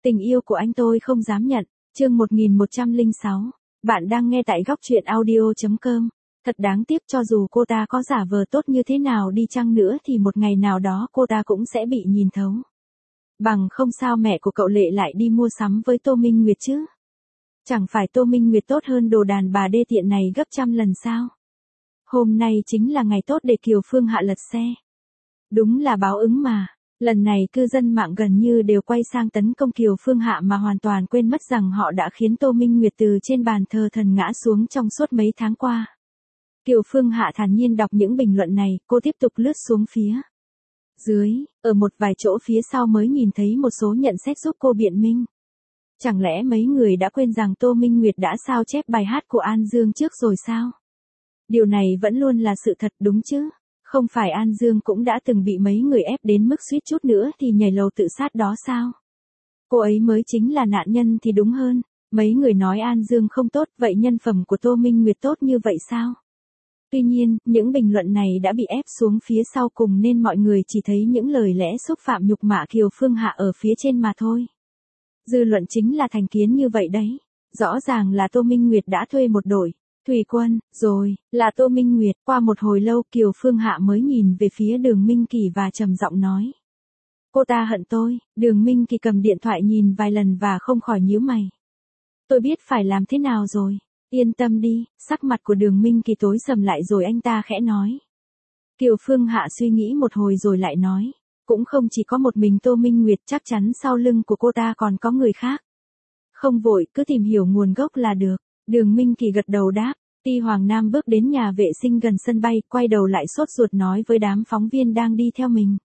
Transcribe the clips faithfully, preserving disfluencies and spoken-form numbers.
Tình yêu của anh tôi không dám nhận. Chương một nghìn một trăm lẻ sáu. Bạn đang nghe tại góc truyện audio chấm com. Thật đáng tiếc, cho dù cô ta có giả vờ tốt như thế nào đi chăng nữa thì một ngày nào đó cô ta cũng sẽ bị nhìn thấu. Bằng không sao mẹ của cậu Lệ lại đi mua sắm với Tô Minh Nguyệt chứ? Chẳng phải Tô Minh Nguyệt tốt hơn đồ đàn bà đê tiện này gấp trăm lần sao? Hôm nay chính là ngày tốt để Kiều Phương Hạ lật xe. Đúng là báo ứng mà. Lần này cư dân mạng gần như đều quay sang tấn công Kiều Phương Hạ mà hoàn toàn quên mất rằng họ đã khiến Tô Minh Nguyệt từ trên bàn thờ thần ngã xuống trong suốt mấy tháng qua. Kiều Phương Hạ thản nhiên đọc những bình luận này, cô tiếp tục lướt xuống phía dưới, ở một vài chỗ phía sau mới nhìn thấy một số nhận xét giúp cô biện minh. Chẳng lẽ mấy người đã quên rằng Tô Minh Nguyệt đã sao chép bài hát của An Dương trước rồi sao? Điều này vẫn luôn là sự thật đúng chứ? Không phải An Dương cũng đã từng bị mấy người ép đến mức suýt chút nữa thì nhảy lầu tự sát đó sao? Cô ấy mới chính là nạn nhân thì đúng hơn. Mấy người nói An Dương không tốt, vậy nhân phẩm của Tô Minh Nguyệt tốt như vậy sao? Tuy nhiên, những bình luận này đã bị ép xuống phía sau cùng nên mọi người chỉ thấy những lời lẽ xúc phạm nhục mạ Kiều Phương Hạ ở phía trên mà thôi. Dư luận chính là thành kiến như vậy đấy. Rõ ràng là Tô Minh Nguyệt đã thuê một đội thủy quân, rồi, là Tô Minh Nguyệt. Qua một hồi lâu Kiều Phương Hạ mới nhìn về phía Đường Minh Kỳ và trầm giọng nói. Cô ta hận tôi. Đường Minh Kỳ cầm điện thoại nhìn vài lần và không khỏi nhíu mày. Tôi biết phải làm thế nào rồi. Yên tâm đi. Sắc mặt của Đường Minh Kỳ tối sầm lại rồi anh ta khẽ nói. Kiều Phương Hạ suy nghĩ một hồi rồi lại nói. Cũng không chỉ có một mình Tô Minh Nguyệt, chắc chắn sau lưng của cô ta còn có người khác. Không vội, cứ tìm hiểu nguồn gốc là được. Đường Minh Kỳ gật đầu đáp. Ti Hoàng Nam bước đến nhà vệ sinh gần sân bay, quay đầu lại sốt ruột nói với đám phóng viên đang đi theo mình.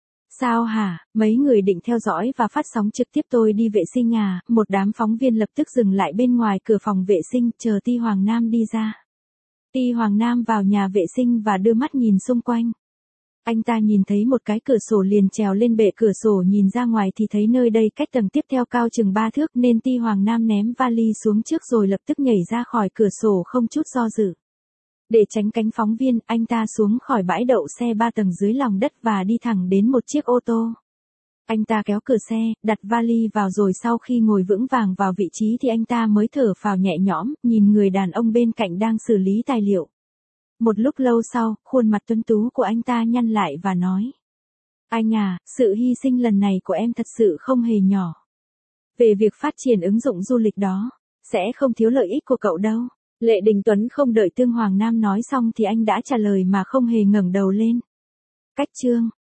Sao hả, mấy người định theo dõi và phát sóng trực tiếp tôi đi vệ sinh à? Một đám phóng viên lập tức dừng lại bên ngoài cửa phòng vệ sinh, chờ Ti Hoàng Nam đi ra. Ti Hoàng Nam vào nhà vệ sinh và đưa mắt nhìn xung quanh. Anh ta nhìn thấy một cái cửa sổ liền trèo lên bệ cửa sổ, nhìn ra ngoài thì thấy nơi đây cách tầng tiếp theo cao chừng ba thước nên Ti Hoàng Nam ném vali xuống trước rồi lập tức nhảy ra khỏi cửa sổ không chút do dự. Để tránh cánh phóng viên, anh ta xuống khỏi bãi đậu xe ba tầng dưới lòng đất và đi thẳng đến một chiếc ô tô. Anh ta kéo cửa xe, đặt vali vào rồi sau khi ngồi vững vàng vào vị trí thì anh ta mới thở phào nhẹ nhõm, nhìn người đàn ông bên cạnh đang xử lý tài liệu. Một lúc lâu sau, khuôn mặt tuấn tú của anh ta nhăn lại và nói. Anh à, sự hy sinh lần này của em thật sự không hề nhỏ. Về việc phát triển ứng dụng du lịch đó, sẽ không thiếu lợi ích của cậu đâu. Lệ Đình Tuấn không đợi Tương Hoàng Nam nói xong thì anh đã trả lời mà không hề ngẩng đầu lên. Cách chương.